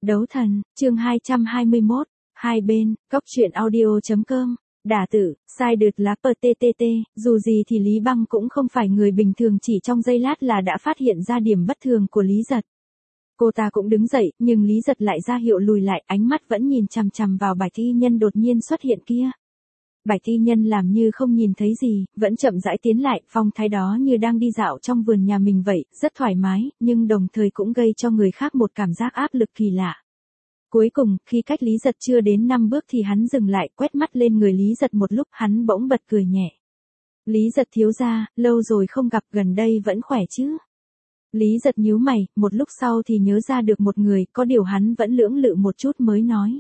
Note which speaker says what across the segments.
Speaker 1: Đấu thần, chương 221, hai bên, góc truyện audio.com, đả tử, sai đượt lá PTTT, dù gì thì Lý Băng cũng không phải người bình thường, chỉ trong giây lát là đã phát hiện ra điểm bất thường của Lý Giật. Cô ta cũng đứng dậy, nhưng Lý Giật lại ra hiệu lùi lại, ánh mắt vẫn nhìn chằm chằm vào Bạch Y Nhân đột nhiên xuất hiện kia. Bạch Y Nhân làm như không nhìn thấy gì, vẫn chậm rãi tiến lại, phong thái đó như đang đi dạo trong vườn nhà mình vậy, rất thoải mái, nhưng đồng thời cũng gây cho người khác một cảm giác áp lực kỳ lạ. Cuối cùng, khi cách Lý Giật chưa đến 5 bước thì hắn dừng lại, quét mắt lên người Lý Giật một lúc, hắn bỗng bật cười nhẹ. Lý Giật thiếu gia, lâu rồi không gặp, gần đây vẫn khỏe chứ? Lý Giật nhíu mày, một lúc sau thì nhớ ra được một người, có điều hắn vẫn lưỡng lự một chút mới nói.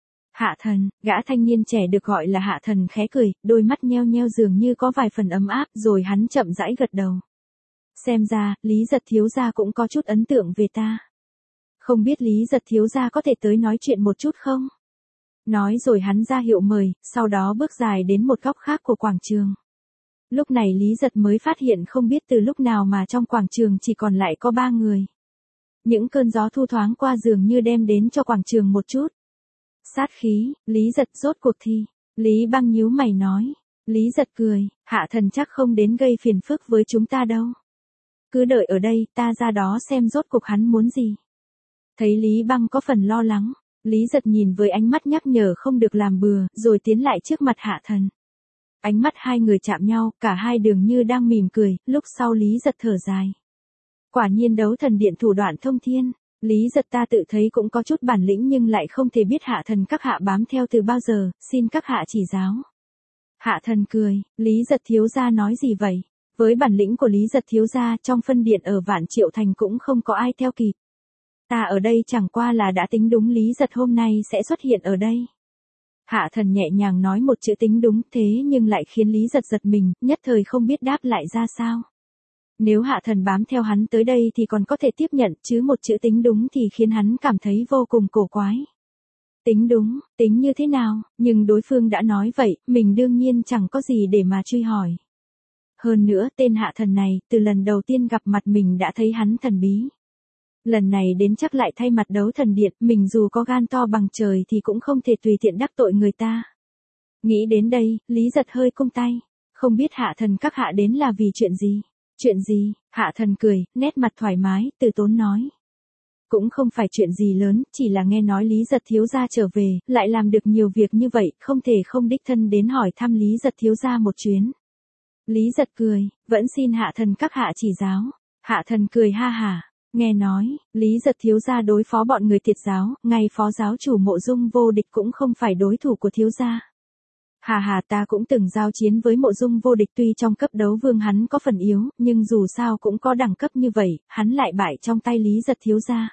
Speaker 1: Hạ Thần, gã thanh niên trẻ được gọi là Hạ Thần khẽ cười, đôi mắt nheo nheo dường như có vài phần ấm áp, rồi hắn chậm rãi gật đầu. Xem ra, Lý Giật thiếu gia cũng có chút ấn tượng về ta. Không biết Lý Giật thiếu gia có thể tới nói chuyện một chút không? Nói rồi hắn ra hiệu mời, sau đó bước dài đến một góc khác của quảng trường. Lúc này Lý Giật mới phát hiện không biết từ lúc nào mà trong quảng trường chỉ còn lại có 3 người. Những cơn gió thu thoáng qua dường như đem đến cho quảng trường một chút sát khí. Lý Giật rốt cuộc thì, Lý Băng nhíu mày nói. Lý Giật cười, Hạ Thần chắc không đến gây phiền phức với chúng ta đâu. Cứ đợi ở đây, ta ra đó xem rốt cuộc hắn muốn gì. Thấy Lý Băng có phần lo lắng, Lý Giật nhìn với ánh mắt nhắc nhở không được làm bừa, rồi tiến lại trước mặt Hạ Thần. Ánh mắt hai người chạm nhau, cả hai dường như đang mỉm cười, lúc sau Lý Giật thở dài. Quả nhiên đấu thần điện thủ đoạn thông thiên. Lý Giật ta tự thấy cũng có chút bản lĩnh nhưng lại không thể biết Hạ Thần các hạ bám theo từ bao giờ, xin các hạ chỉ giáo. Hạ Thần cười, Lý Giật thiếu gia nói gì vậy? Với bản lĩnh của Lý Giật thiếu gia trong phân điện ở Vạn Triệu Thành cũng không có ai theo kịp. Ta ở đây chẳng qua là đã tính đúng Lý Giật hôm nay sẽ xuất hiện ở đây. Hạ Thần nhẹ nhàng nói một chữ tính đúng, thế nhưng lại khiến Lý Giật giật mình, nhất thời không biết đáp lại ra sao. Nếu Hạ Thần bám theo hắn tới đây thì còn có thể tiếp nhận, chứ một chữ tính đúng thì khiến hắn cảm thấy vô cùng cổ quái. Tính đúng, tính như thế nào, nhưng đối phương đã nói vậy, mình đương nhiên chẳng có gì để mà truy hỏi. Hơn nữa, tên Hạ Thần này, từ lần đầu tiên gặp mặt mình đã thấy hắn thần bí. Lần này đến chắc lại thay mặt đấu thần điện, mình dù có gan to bằng trời thì cũng không thể tùy tiện đắc tội người ta. Nghĩ đến đây, Lý Giật hơi cung tay. Không biết Hạ Thần các hạ đến là vì chuyện gì? Chuyện gì? Hạ Thần cười, nét mặt thoải mái, từ tốn nói. Cũng không phải chuyện gì lớn, chỉ là nghe nói Lý Giật thiếu gia trở về, lại làm được nhiều việc như vậy, không thể không đích thân đến hỏi thăm Lý Giật thiếu gia một chuyến. Lý Giật cười, vẫn xin Hạ Thần các hạ chỉ giáo. Hạ Thần cười ha hả. Nghe nói, Lý Giật thiếu gia đối phó bọn người Tiệt giáo, ngay phó giáo chủ Mộ Dung Vô Địch cũng không phải đối thủ của thiếu gia. Hà hà, ta cũng từng giao chiến với Mộ Dung Vô Địch, tuy trong cấp đấu vương hắn có phần yếu, nhưng dù sao cũng có đẳng cấp như vậy, hắn lại bại trong tay Lý Giật thiếu gia.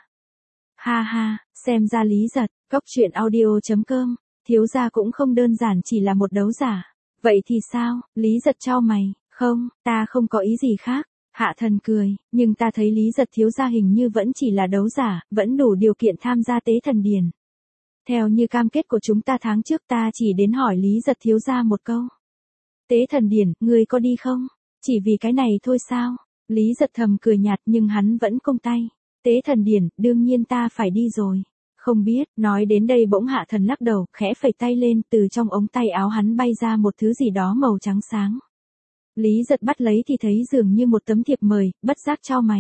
Speaker 1: Ha ha, xem ra Lý Giật, góc truyện audio.com, thiếu gia cũng không đơn giản chỉ là một đấu giả. Vậy thì sao? Lý Giật chau mày, không, ta không có ý gì khác. Hạ Thần cười, nhưng ta thấy Lý Giật thiếu gia hình như vẫn chỉ là đấu giả, vẫn đủ điều kiện tham gia tế thần điển. Theo như cam kết của chúng ta tháng trước, ta chỉ đến hỏi Lý Giật thiếu gia một câu. Tế thần điển, ngươi có đi không? Chỉ vì cái này thôi sao? Lý Giật thầm cười nhạt nhưng hắn vẫn cung tay. Tế thần điển, đương nhiên ta phải đi rồi. Không biết, nói đến đây bỗng Hạ Thần lắc đầu, khẽ phẩy tay lên, từ trong ống tay áo hắn bay ra một thứ gì đó màu trắng sáng. Lý Giật bắt lấy thì thấy dường như một tấm thiệp mời, bất giác chau mày.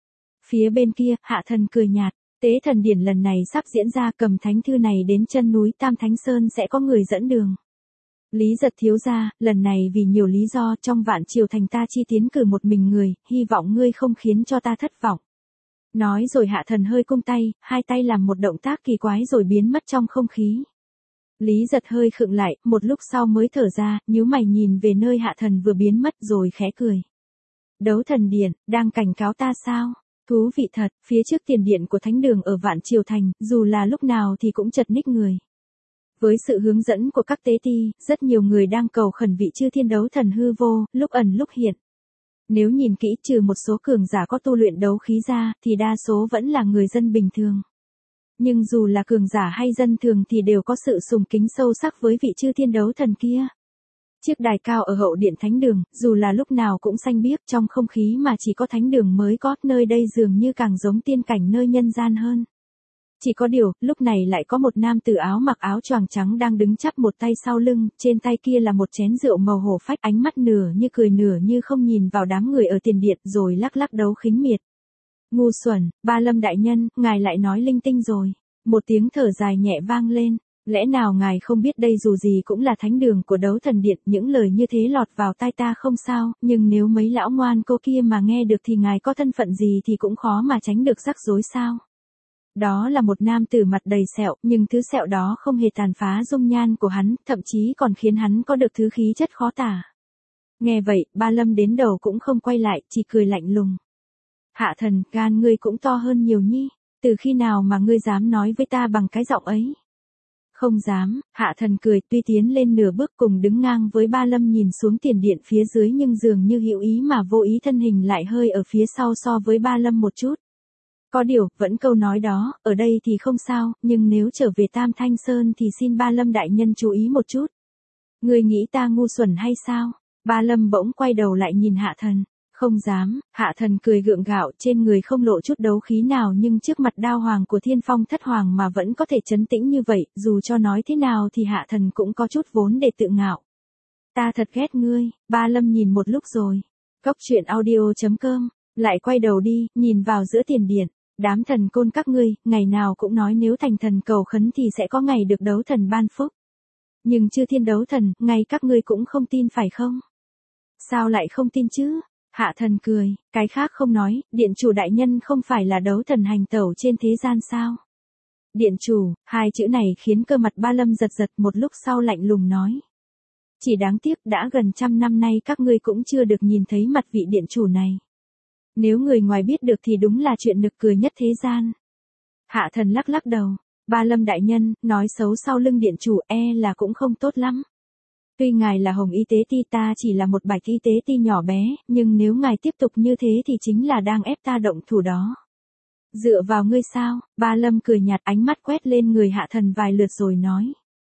Speaker 1: Phía bên kia, Hạ Thần cười nhạt, tế thần điển lần này sắp diễn ra, cầm thánh thư này đến chân núi Tam Thánh Sơn sẽ có người dẫn đường. Lý Giật thiếu gia, lần này vì nhiều lý do trong Vạn Triều Thành ta chi tiến cử một mình người, hy vọng ngươi không khiến cho ta thất vọng. Nói rồi Hạ Thần hơi cung tay, hai tay làm một động tác kỳ quái rồi biến mất trong không khí. Lý Giật hơi khựng lại, một lúc sau mới thở ra, nhíu mày nhìn về nơi Hạ Thần vừa biến mất rồi khẽ cười. Đấu thần điện, đang cảnh cáo ta sao? Thú vị thật, phía trước tiền điện của thánh đường ở Vạn Triều Thành, dù là lúc nào thì cũng chật ních người. Với sự hướng dẫn của các tế ti, rất nhiều người đang cầu khẩn vị chư thiên đấu thần hư vô, lúc ẩn lúc hiện. Nếu nhìn kỹ, trừ một số cường giả có tu luyện đấu khí ra, thì đa số vẫn là người dân bình thường. Nhưng dù là cường giả hay dân thường thì đều có sự sùng kính sâu sắc với vị chư thiên đấu thần kia. Chiếc đài cao ở hậu điện thánh đường, dù là lúc nào cũng xanh biếc trong không khí mà chỉ có thánh đường mới có, nơi đây dường như càng giống tiên cảnh nơi nhân gian hơn. Chỉ có điều, lúc này lại có một nam tử áo mặc áo choàng trắng đang đứng chắp một tay sau lưng, trên tay kia là một chén rượu màu hổ phách, ánh mắt nửa như cười nửa như không nhìn vào đám người ở tiền điện rồi lắc lắc đấu khính miệt. Ngu xuẩn, Ba Lâm đại nhân, ngài lại nói linh tinh rồi. Một tiếng thở dài nhẹ vang lên. Lẽ nào ngài không biết đây dù gì cũng là thánh đường của đấu thần điện, những lời như thế lọt vào tai ta không sao, nhưng nếu mấy lão ngoan cô kia mà nghe được thì ngài có thân phận gì thì cũng khó mà tránh được rắc rối sao. Đó là một nam tử mặt đầy sẹo, nhưng thứ sẹo đó không hề tàn phá dung nhan của hắn, thậm chí còn khiến hắn có được thứ khí chất khó tả. Nghe vậy, Ba Lâm đến đầu cũng không quay lại, chỉ cười lạnh lùng. Hạ thần, gan ngươi cũng to hơn nhiều nhi, từ khi nào mà ngươi dám nói với ta bằng cái giọng ấy? Không dám, Hạ thần cười, tuy tiến lên nửa bước cùng đứng ngang với Ba Lâm nhìn xuống tiền điện phía dưới nhưng dường như hữu ý mà vô ý thân hình lại hơi ở phía sau so với Ba Lâm một chút. Có điều, vẫn câu nói đó, ở đây thì không sao, nhưng nếu trở về Tam Thanh Sơn thì xin Ba Lâm đại nhân chú ý một chút. Ngươi nghĩ ta ngu xuẩn hay sao? Ba Lâm bỗng quay đầu lại nhìn Hạ thần. Không dám, Hạ thần cười gượng gạo, trên người không lộ chút đấu khí nào nhưng trước mặt đao hoàng của Thiên Phong Thất Hoàng mà vẫn có thể trấn tĩnh như vậy, dù cho nói thế nào thì Hạ thần cũng có chút vốn để tự ngạo. Ta thật ghét ngươi, Ba Lâm nhìn một lúc rồi. Cốc truyện audio.com, lại quay đầu đi, nhìn vào giữa tiền điện. Đám thần côn các ngươi, ngày nào cũng nói nếu thành thần cầu khấn thì sẽ có ngày được đấu thần ban phúc. Nhưng chưa thiên đấu thần, ngay các ngươi cũng không tin phải không? Sao lại không tin chứ? Hạ thần cười, cái khác không nói, điện chủ đại nhân không phải là đấu thần hành tẩu trên thế gian sao? Điện chủ, hai chữ này khiến cơ mặt Ba Lâm giật giật, một lúc sau lạnh lùng nói. Chỉ đáng tiếc đã gần 100 năm nay các ngươi cũng chưa được nhìn thấy mặt vị điện chủ này. Nếu người ngoài biết được thì đúng là chuyện nực cười nhất thế gian. Hạ thần lắc lắc đầu, Ba Lâm đại nhân, nói xấu sau lưng điện chủ là cũng không tốt lắm. Tuy ngài là Hồng Y Tế Ti, ta chỉ là một Bạch Y Tế Ti nhỏ bé, nhưng nếu ngài tiếp tục như thế thì chính là đang ép ta động thủ đó. Dựa vào ngươi sao? Ba Lâm cười nhạt, ánh mắt quét lên người Hạ thần vài lượt rồi nói.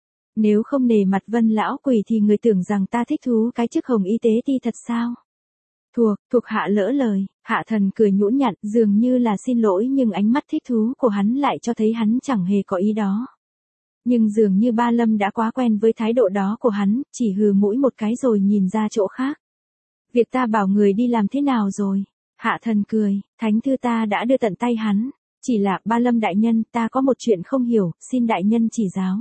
Speaker 1: Nếu không nể mặt Vân lão quỷ thì người tưởng rằng ta thích thú cái chức Hồng Y Tế Ti thật sao? Thuộc hạ lỡ lời, Hạ thần cười nhũn nhặn, dường như là xin lỗi nhưng ánh mắt thích thú của hắn lại cho thấy hắn chẳng hề có ý đó. Nhưng dường như Ba Lâm đã quá quen với thái độ đó của hắn, chỉ hừ mũi một cái rồi nhìn ra chỗ khác. Việc ta bảo người đi làm thế nào rồi? Hạ thần cười, thánh thư ta đã đưa tận tay hắn. Chỉ là, Ba Lâm đại nhân, ta có một chuyện không hiểu, xin đại nhân chỉ giáo.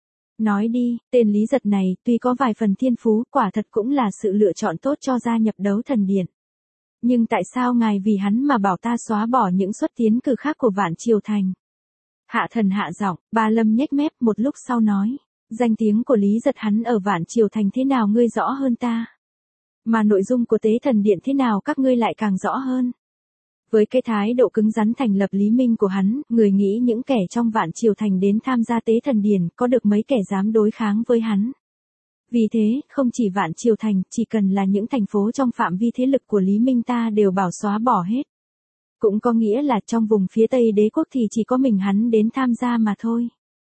Speaker 1: Nói đi, tên Lý Giật này, tuy có vài phần thiên phú, quả thật cũng là sự lựa chọn tốt cho gia nhập đấu thần điện. Nhưng tại sao ngài vì hắn mà bảo ta xóa bỏ những suất tiến cử khác của Vạn Triều Thành? Hạ thần hạ giọng, Ba Lâm nhếch mép một lúc sau nói. Danh tiếng của Lý Giật hắn ở Vạn Triều Thành thế nào ngươi rõ hơn ta. Mà nội dung của Tế Thần Điện thế nào các ngươi lại càng rõ hơn. Với cái thái độ cứng rắn thành lập Lý Minh của hắn, người nghĩ những kẻ trong Vạn Triều Thành đến tham gia Tế Thần Điện có được mấy kẻ dám đối kháng với hắn. Vì thế, không chỉ Vạn Triều Thành, chỉ cần là những thành phố trong phạm vi thế lực của Lý Minh ta đều bảo xóa bỏ hết. Cũng có nghĩa là trong vùng phía Tây Đế quốc thì chỉ có mình hắn đến tham gia mà thôi.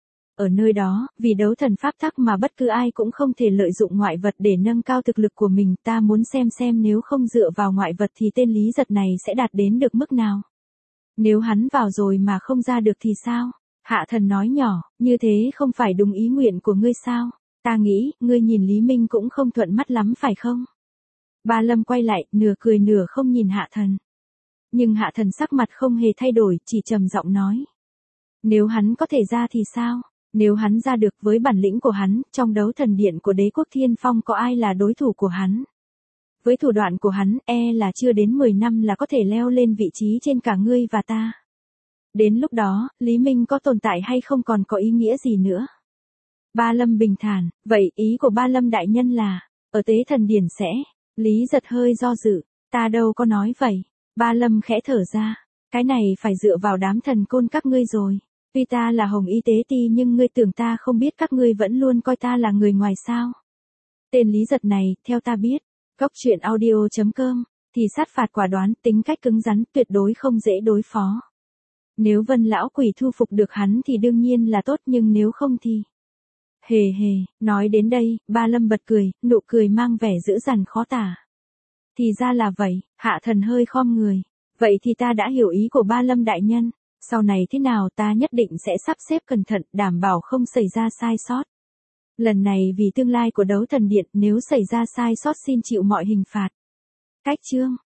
Speaker 1: Ở nơi đó, vì đấu thần pháp tắc mà bất cứ ai cũng không thể lợi dụng ngoại vật để nâng cao thực lực của mình, ta muốn xem nếu không dựa vào ngoại vật thì tên Lý Giật này sẽ đạt đến được mức nào. Nếu hắn vào rồi mà không ra được thì sao? Hạ thần nói nhỏ, như thế không phải đúng ý nguyện của ngươi sao? Ta nghĩ, ngươi nhìn Lý Minh cũng không thuận mắt lắm phải không? Ba Lâm quay lại, nửa cười nửa không nhìn Hạ thần. Nhưng Hạ thần sắc mặt không hề thay đổi, chỉ trầm giọng nói. Nếu hắn có thể ra thì sao? Nếu hắn ra được với bản lĩnh của hắn, trong đấu thần điện của Đế quốc Thiên Phong có ai là đối thủ của hắn? Với thủ đoạn của hắn, là chưa đến 10 năm là có thể leo lên vị trí trên cả ngươi và ta. Đến lúc đó, Lý Minh có tồn tại hay không còn có ý nghĩa gì nữa? Ba Lâm bình thản, vậy ý của Ba Lâm đại nhân là, ở Tế Thần Điển sẽ, Lý Giật hơi do dự, ta đâu có nói vậy. Ba Lâm khẽ thở ra, cái này phải dựa vào đám thần côn các ngươi rồi. Tuy ta là Hồng Y Tế Ti nhưng ngươi tưởng ta không biết các ngươi vẫn luôn coi ta là người ngoài sao. Tên Lý Giật này, theo ta biết, Cốc truyện audio.com, thì sát phạt quả đoán, tính cách cứng rắn, tuyệt đối không dễ đối phó. Nếu Vân lão quỷ thu phục được hắn thì đương nhiên là tốt nhưng nếu không thì... Hề, nói đến đây, Ba Lâm bật cười, nụ cười mang vẻ dữ dằn khó tả. Thì ra là vậy, Hạ thần hơi khom người. Vậy thì ta đã hiểu ý của Ba Lâm đại nhân. Sau này thế nào ta nhất định sẽ sắp xếp cẩn thận, đảm bảo không xảy ra sai sót. Lần này vì tương lai của đấu thần điện, nếu xảy ra sai sót xin chịu mọi hình phạt. Cách chương